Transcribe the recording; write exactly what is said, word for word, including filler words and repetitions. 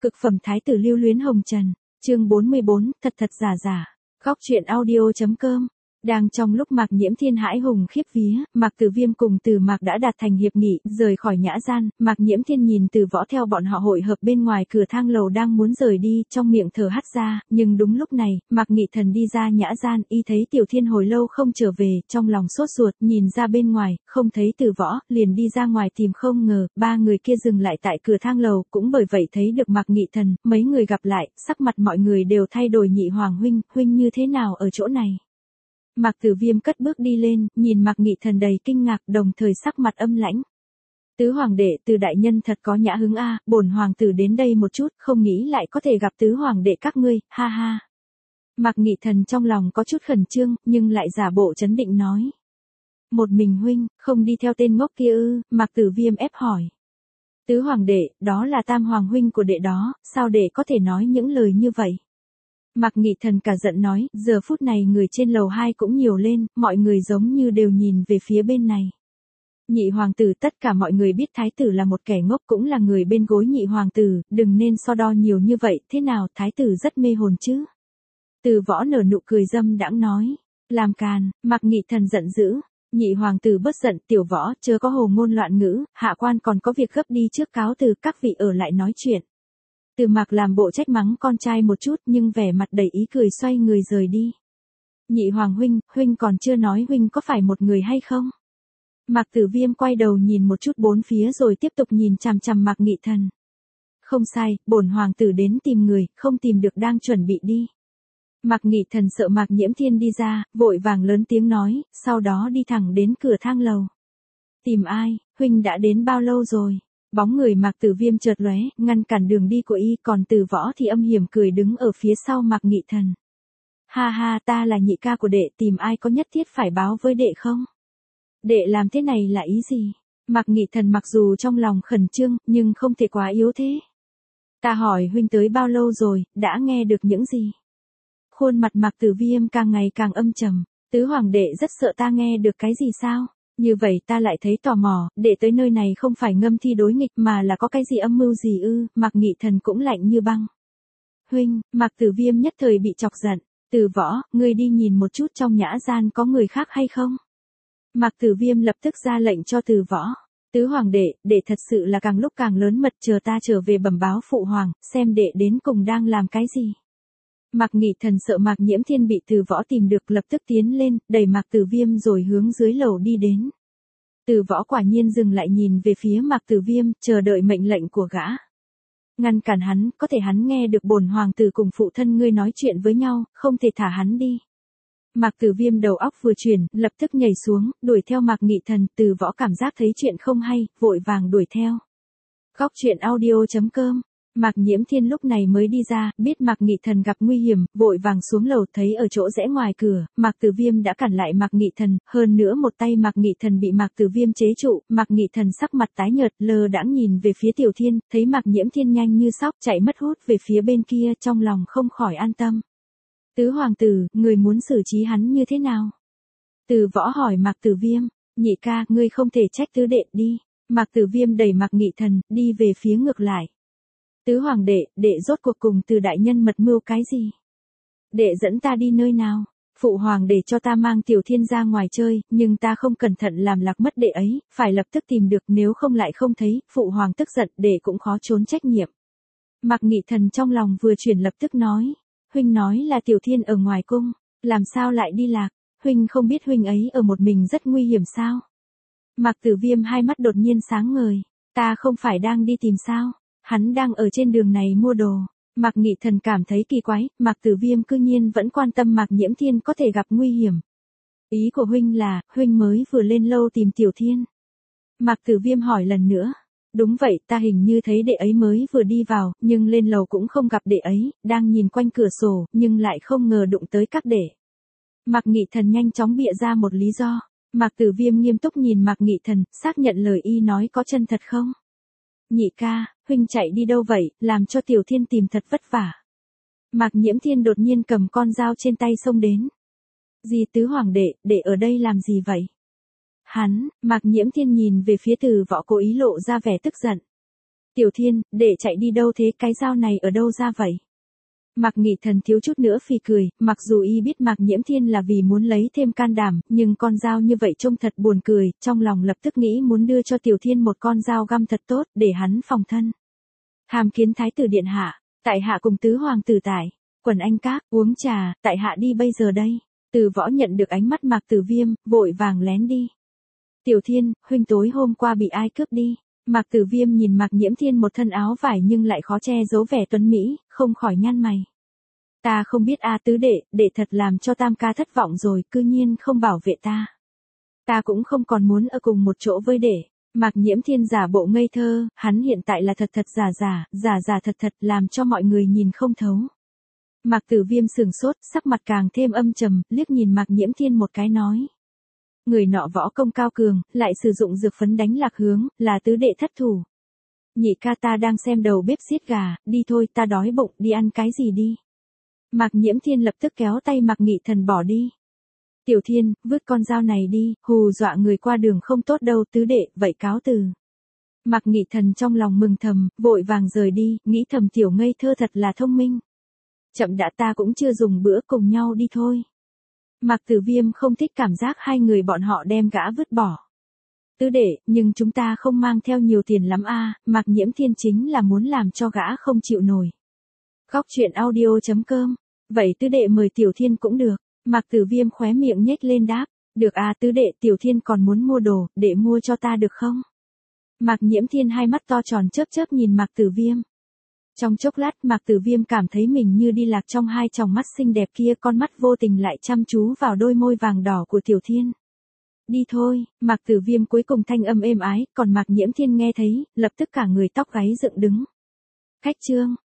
Cực phẩm thái tử lưu luyến hồng trần, chương bốn mươi bốn, thật thật giả giả. Góc truyện audio.com. Đang trong lúc Mạc Nhiễm Thiên hãi hùng khiếp vía, Mạc Tử Viêm cùng Từ Mạc đã đạt thành hiệp nghị, rời khỏi nhã gian, Mạc Nhiễm Thiên nhìn Từ Võ theo bọn họ hội hợp bên ngoài cửa thang lầu đang muốn rời đi, trong miệng thở hắt ra, nhưng đúng lúc này, Mạc Nghị Thần đi ra nhã gian, y thấy Tiểu Thiên hồi lâu không trở về, trong lòng sốt ruột, nhìn ra bên ngoài, không thấy Từ Võ, liền đi ra ngoài tìm, không ngờ, ba người kia dừng lại tại cửa thang lầu, cũng bởi vậy thấy được Mạc Nghị Thần, mấy người gặp lại, sắc mặt mọi người đều thay đổi. Nhị Hoàng huynh, huynh như thế nào ở chỗ này? Mạc Tử Viêm cất bước đi lên, nhìn Mạc Nghị Thần đầy kinh ngạc, đồng thời sắc mặt âm lãnh. Tứ hoàng đệ, Từ đại nhân thật có nhã hứng a, bổn hoàng tử đến đây một chút, không nghĩ lại có thể gặp tứ hoàng đệ các ngươi, ha ha. Mạc Nghị Thần trong lòng có chút khẩn trương, nhưng lại giả bộ trấn định nói. Một mình huynh, không đi theo tên ngốc kia ư? Mạc Tử Viêm ép hỏi. Tứ hoàng đệ, đó là tam hoàng huynh của đệ đó, sao đệ có thể nói những lời như vậy? Mạc Nghị Thần cả giận nói, giờ phút này người trên lầu hai cũng nhiều lên, mọi người giống như đều nhìn về phía bên này. Nhị hoàng tử, tất cả mọi người biết thái tử là một kẻ ngốc, cũng là người bên gối nhị hoàng tử, đừng nên so đo nhiều như vậy, thế nào, thái tử rất mê hồn chứ? Từ Võ nở nụ cười dâm đãng nói, làm càn. Mạc Nghị Thần giận dữ. Nhị hoàng tử bớt giận, Tiểu Võ, chớ có hồ ngôn loạn ngữ, hạ quan còn có việc gấp đi trước, cáo từ, các vị ở lại nói chuyện. Từ Mạc làm bộ trách mắng con trai một chút, nhưng vẻ mặt đầy ý cười xoay người rời đi. Nhị hoàng huynh, huynh còn chưa nói huynh có phải một người hay không? Mạc Tử Viêm quay đầu nhìn một chút bốn phía rồi tiếp tục nhìn chằm chằm Mạc Nghị Thần. Không sai, bổn hoàng tử đến tìm người, không tìm được đang chuẩn bị đi. Mạc Nghị Thần sợ Mạc Nhiễm Thiên đi ra, vội vàng lớn tiếng nói, sau đó đi thẳng đến cửa thang lầu. Tìm ai, huynh đã đến bao lâu rồi? Bóng người Mạc Tử Viêm chợt lóe, ngăn cản đường đi của y, còn Từ Võ thì âm hiểm cười đứng ở phía sau Mạc Nghị Thần. Ha ha, ta là nhị ca của đệ, tìm ai có nhất thiết phải báo với đệ không? Đệ làm thế này là ý gì? Mạc Nghị Thần mặc dù trong lòng khẩn trương, nhưng không thể quá yếu thế. Ta hỏi huynh tới bao lâu rồi, đã nghe được những gì? Khuôn mặt Mạc Tử Viêm càng ngày càng âm trầm. Tứ hoàng đệ rất sợ ta nghe được cái gì sao? Như vậy ta lại thấy tò mò, đệ tới nơi này không phải ngâm thi đối nghịch mà là có cái gì âm mưu gì ư? Mạc Nghị Thần cũng lạnh như băng. Huynh, Mạc Tử Viêm nhất thời bị chọc giận. Từ Võ, ngươi đi nhìn một chút trong nhã gian có người khác hay không? Mạc Tử Viêm lập tức ra lệnh cho Từ Võ. Tứ hoàng đệ, đệ thật sự là càng lúc càng lớn mật, chờ ta trở về bẩm báo phụ hoàng, xem đệ đến cùng đang làm cái gì. Mạc Nghị Thần sợ Mạc Nhiễm Thiên bị Từ Võ tìm được, lập tức tiến lên, đẩy Mạc Tử Viêm rồi hướng dưới lầu đi đến. Từ Võ quả nhiên dừng lại nhìn về phía Mạc Tử Viêm, chờ đợi mệnh lệnh của gã. Ngăn cản hắn, có thể hắn nghe được bổn hoàng tử cùng phụ thân ngươi nói chuyện với nhau, không thể thả hắn đi. Mạc Tử Viêm đầu óc vừa chuyển, lập tức nhảy xuống, đuổi theo Mạc Nghị Thần. Từ Võ cảm giác thấy chuyện không hay, vội vàng đuổi theo. Góc truyện audio.com. Mạc Nhiễm Thiên lúc này mới đi ra, biết Mạc Nghị Thần gặp nguy hiểm, vội vàng xuống lầu, thấy ở chỗ rẽ ngoài cửa, Mạc Tử Viêm đã cản lại Mạc Nghị Thần, hơn nữa một tay Mạc Nghị Thần bị Mạc Tử Viêm chế trụ, Mạc Nghị Thần sắc mặt tái nhợt, lơ đãng nhìn về phía Tiểu Thiên, thấy Mạc Nhiễm Thiên nhanh như sóc chạy mất hút về phía bên kia, trong lòng không khỏi an tâm. Tứ hoàng tử, người muốn xử trí hắn như thế nào? Từ Võ hỏi Mạc Tử Viêm. Nhị ca, ngươi không thể trách tứ đệ đi. Mạc Tử Viêm đẩy Mạc Nghị Thần, đi về phía ngược lại. Tứ hoàng đệ, đệ rốt cuộc cùng Từ đại nhân mật mưu cái gì? Đệ dẫn ta đi nơi nào? Phụ hoàng để cho ta mang Tiểu Thiên ra ngoài chơi, nhưng ta không cẩn thận làm lạc mất đệ ấy, phải lập tức tìm được, nếu không lại không thấy, phụ hoàng tức giận, đệ cũng khó trốn trách nhiệm. Mạc Nghị Thần trong lòng vừa chuyển lập tức nói, huynh nói là Tiểu Thiên ở ngoài cung, làm sao lại đi lạc? Huynh không biết huynh ấy ở một mình rất nguy hiểm sao? Mạc Tử Viêm hai mắt đột nhiên sáng ngời, ta không phải đang đi tìm sao? Hắn đang ở trên đường này mua đồ. Mạc Nghị Thần cảm thấy kỳ quái, Mạc Tử Viêm cư nhiên vẫn quan tâm Mạc Nhiễm Thiên có thể gặp nguy hiểm. Ý của huynh là, huynh mới vừa lên lâu tìm Tiểu Thiên. Mạc Tử Viêm hỏi lần nữa. Đúng vậy, ta hình như thấy đệ ấy mới vừa đi vào, nhưng lên lầu cũng không gặp đệ ấy, đang nhìn quanh cửa sổ, nhưng lại không ngờ đụng tới các đệ. Mạc Nghị Thần nhanh chóng bịa ra một lý do. Mạc Tử Viêm nghiêm túc nhìn Mạc Nghị Thần, xác nhận lời y nói có chân thật không? Nhị ca, huynh chạy đi đâu vậy, làm cho Tiểu Thiên tìm thật vất vả. Mạc Nhiễm Thiên đột nhiên cầm con dao trên tay xông đến. Gì tứ hoàng đệ, đệ ở đây làm gì vậy? Hắn, Mạc Nhiễm Thiên nhìn về phía Từ Võ cố ý lộ ra vẻ tức giận. Tiểu Thiên, đệ chạy đi đâu thế, cái dao này ở đâu ra vậy? Mạc Nghị Thần thiếu chút nữa phì cười, mặc dù y biết Mạc Nhiễm Thiên là vì muốn lấy thêm can đảm, nhưng con dao như vậy trông thật buồn cười, trong lòng lập tức nghĩ muốn đưa cho Tiểu Thiên một con dao găm thật tốt, để hắn phòng thân. Hàm kiến thái tử điện hạ, tại hạ cùng tứ hoàng tử tại Quần Anh Các, uống trà, tại hạ đi bây giờ đây. Từ Võ nhận được ánh mắt Mạc Tử Viêm, vội vàng lén đi. Tiểu Thiên, huynh tối hôm qua bị ai cướp đi? Mạc Tử Viêm nhìn Mạc Nhiễm Thiên một thân áo vải nhưng lại khó che giấu vẻ tuấn mỹ, không khỏi nhăn mày. Ta không biết a tứ đệ, đệ thật làm cho tam ca thất vọng rồi, cư nhiên không bảo vệ ta. Ta cũng không còn muốn ở cùng một chỗ với đệ. Mạc Nhiễm Thiên giả bộ ngây thơ, hắn hiện tại là thật thật giả giả, giả giả thật thật làm cho mọi người nhìn không thấu. Mạc Tử Viêm sừng sốt, sắc mặt càng thêm âm trầm, liếc nhìn Mạc Nhiễm Thiên một cái nói. Người nọ võ công cao cường, lại sử dụng dược phấn đánh lạc hướng, là tứ đệ thất thủ. Nhị ca ta đang xem đầu bếp xiết gà, đi thôi ta đói bụng, đi ăn cái gì đi. Mạc Nhiễm Thiên lập tức kéo tay Mạc Nghị Thần bỏ đi. Tiểu Thiên, vứt con dao này đi, hù dọa người qua đường không tốt đâu tứ đệ, vậy cáo từ. Mạc Nghị Thần trong lòng mừng thầm, vội vàng rời đi, nghĩ thầm tiểu ngây thơ thật là thông minh. Chậm đã, ta cũng chưa dùng bữa, cùng nhau đi thôi. Mạc Tử Viêm không thích cảm giác hai người bọn họ đem gã vứt bỏ. Tứ đệ, nhưng chúng ta không mang theo nhiều tiền lắm a. Mạc Nhiễm Thiên chính là muốn làm cho gã không chịu nổi. Góc truyện audio chấm com. Vậy tứ đệ mời Tiểu Thiên cũng được. Mạc Tử Viêm khóe miệng nhếch lên đáp. Được a tứ đệ, Tiểu Thiên còn muốn mua đồ, đệ mua cho ta được không? Mạc Nhiễm Thiên hai mắt to tròn chớp chớp nhìn Mạc Tử Viêm. Trong chốc lát Mạc Tử Viêm cảm thấy mình như đi lạc trong hai tròng mắt xinh đẹp kia, con mắt vô tình lại chăm chú vào đôi môi vàng đỏ của Tiểu Thiên. Đi thôi, Mạc Tử Viêm cuối cùng thanh âm êm ái, còn Mạc Nhiễm Thiên nghe thấy, lập tức cả người tóc gáy dựng đứng. Khách trương.